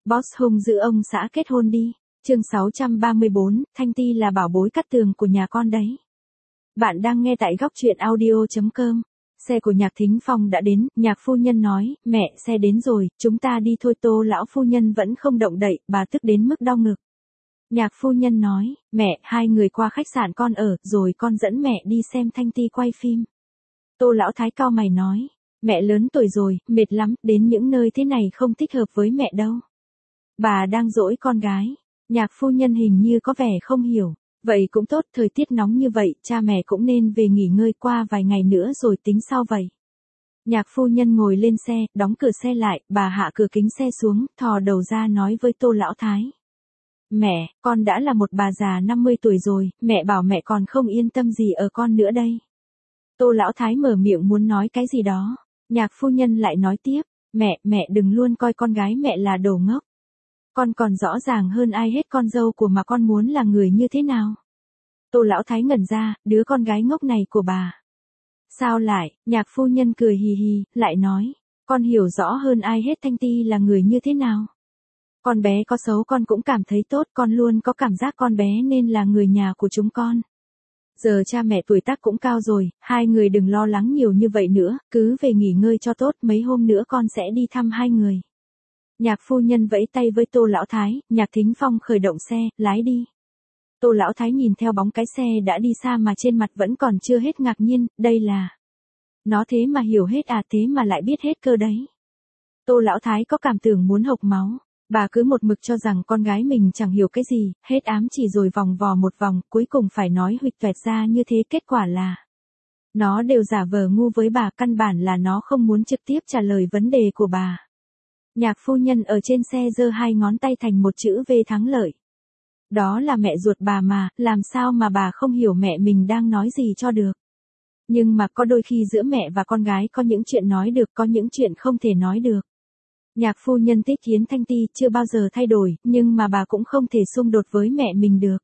Boss hung giữ ông xã kết hôn đi. Chương 634, Thanh Ti là bảo bối cắt tường của nhà con đấy. Bạn đang nghe tại góc truyện audio.com. Xe của Nhạc Thính Phong đã đến, Nhạc phu nhân nói, mẹ, xe đến rồi, chúng ta đi thôi. Tô lão phu nhân vẫn không động đậy, bà tức đến mức đau ngực. Nhạc phu nhân nói, mẹ, hai người qua khách sạn con ở, rồi con dẫn mẹ đi xem Thanh Ti quay phim. Tô lão thái cau mày nói, mẹ lớn tuổi rồi, mệt lắm, đến những nơi thế này không thích hợp với mẹ đâu. Bà đang dỗi con gái. Nhạc phu nhân hình như có vẻ không hiểu. Vậy cũng tốt, thời tiết nóng như vậy, cha mẹ cũng nên về nghỉ ngơi qua vài ngày nữa rồi tính sau vậy. Nhạc phu nhân ngồi lên xe, đóng cửa xe lại, bà hạ cửa kính xe xuống, thò đầu ra nói với Tô lão thái. Mẹ, con đã là một bà già 50 tuổi rồi, mẹ bảo mẹ còn không yên tâm gì ở con nữa đây. Tô lão thái mở miệng muốn nói cái gì đó. Nhạc phu nhân lại nói tiếp, mẹ đừng luôn coi con gái mẹ là đồ ngốc. Con còn rõ ràng hơn ai hết con dâu của mà con muốn là người như thế nào. Tô lão thái ngẩn ra, đứa con gái ngốc này của bà. Sao lại, nhạc phu nhân cười hì hì, lại nói, con hiểu rõ hơn ai hết Thanh Ti là người như thế nào. Con bé có xấu con cũng cảm thấy tốt, con luôn có cảm giác con bé nên là người nhà của chúng con. Giờ cha mẹ tuổi tác cũng cao rồi, hai người đừng lo lắng nhiều như vậy nữa, cứ về nghỉ ngơi cho tốt, mấy hôm nữa con sẽ đi thăm hai người. Nhạc phu nhân vẫy tay với Tô lão thái, Nhạc Thính Phong khởi động xe, lái đi. Tô lão thái nhìn theo bóng cái xe đã đi xa mà trên mặt vẫn còn chưa hết ngạc nhiên, đây là... Nó thế mà hiểu hết à, thế mà lại biết hết cơ đấy. Tô lão thái có cảm tưởng muốn hộc máu. Bà cứ một mực cho rằng con gái mình chẳng hiểu cái gì, hết ám chỉ rồi vòng vò một vòng, cuối cùng phải nói huỵch toẹt ra như thế, kết quả là... Nó đều giả vờ ngu với bà, căn bản là nó không muốn trực tiếp trả lời vấn đề của bà. Nhạc phu nhân ở trên xe giơ hai ngón tay thành một chữ V thắng lợi. Đó là mẹ ruột bà mà, làm sao mà bà không hiểu mẹ mình đang nói gì cho được. Nhưng mà có đôi khi giữa mẹ và con gái có những chuyện nói được, có những chuyện không thể nói được. Nhạc phu nhân thích Yến Thanh Ti chưa bao giờ thay đổi, nhưng mà bà cũng không thể xung đột với mẹ mình được.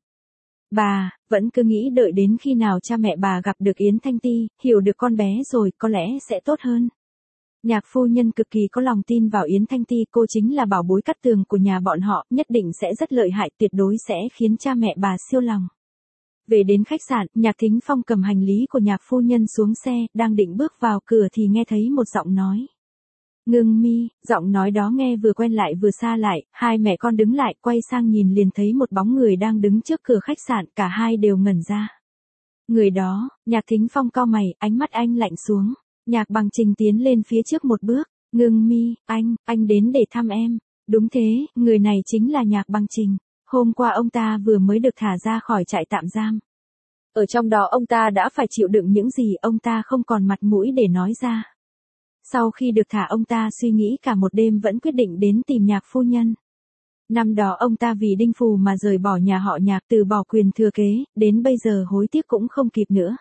Bà, vẫn cứ nghĩ đợi đến khi nào cha mẹ bà gặp được Yến Thanh Ti, hiểu được con bé rồi, có lẽ sẽ tốt hơn. Nhạc phu nhân cực kỳ có lòng tin vào Yến Thanh Ti, cô chính là bảo bối cắt tường của nhà bọn họ, nhất định sẽ rất lợi hại, tuyệt đối sẽ khiến cha mẹ bà siêu lòng. Về đến khách sạn, Nhạc Thính Phong cầm hành lý của nhạc phu nhân xuống xe, đang định bước vào cửa thì nghe thấy một giọng nói. Ngưng mi, giọng nói đó nghe vừa quen lại vừa xa lại, hai mẹ con đứng lại quay sang nhìn liền thấy một bóng người đang đứng trước cửa khách sạn, cả hai đều ngẩn ra. Người đó, Nhạc Thính Phong cau mày, ánh mắt anh lạnh xuống. Nhạc Bằng Trình tiến lên phía trước một bước, Ngưng mi, anh đến để thăm em. Đúng thế, người này chính là Nhạc Bằng Trình. Hôm qua ông ta vừa mới được thả ra khỏi trại tạm giam. Ở trong đó ông ta đã phải chịu đựng những gì ông ta không còn mặt mũi để nói ra. Sau khi được thả ông ta suy nghĩ cả một đêm vẫn quyết định đến tìm Nhạc phu nhân. Năm đó ông ta vì Đinh Phù mà rời bỏ nhà họ Nhạc, từ bỏ quyền thừa kế, đến bây giờ hối tiếc cũng không kịp nữa.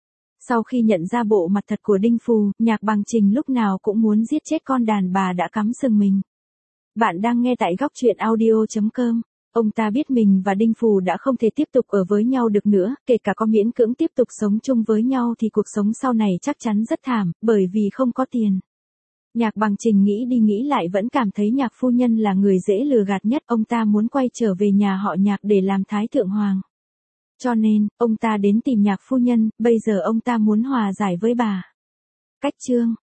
Sau khi nhận ra bộ mặt thật của Đinh Phù, Nhạc Bằng Trình lúc nào cũng muốn giết chết con đàn bà đã cắm sừng mình. Bạn đang nghe tại góc truyện audio.com. Ông ta biết mình và Đinh Phù đã không thể tiếp tục ở với nhau được nữa, kể cả có miễn cưỡng tiếp tục sống chung với nhau thì cuộc sống sau này chắc chắn rất thảm, bởi vì không có tiền. Nhạc Bằng Trình nghĩ đi nghĩ lại vẫn cảm thấy Nhạc phu nhân là người dễ lừa gạt nhất, ông ta muốn quay trở về nhà họ Nhạc để làm thái thượng hoàng. Cho nên, ông ta đến tìm Nhạc phu nhân, bây giờ ông ta muốn hòa giải với bà. Cách chương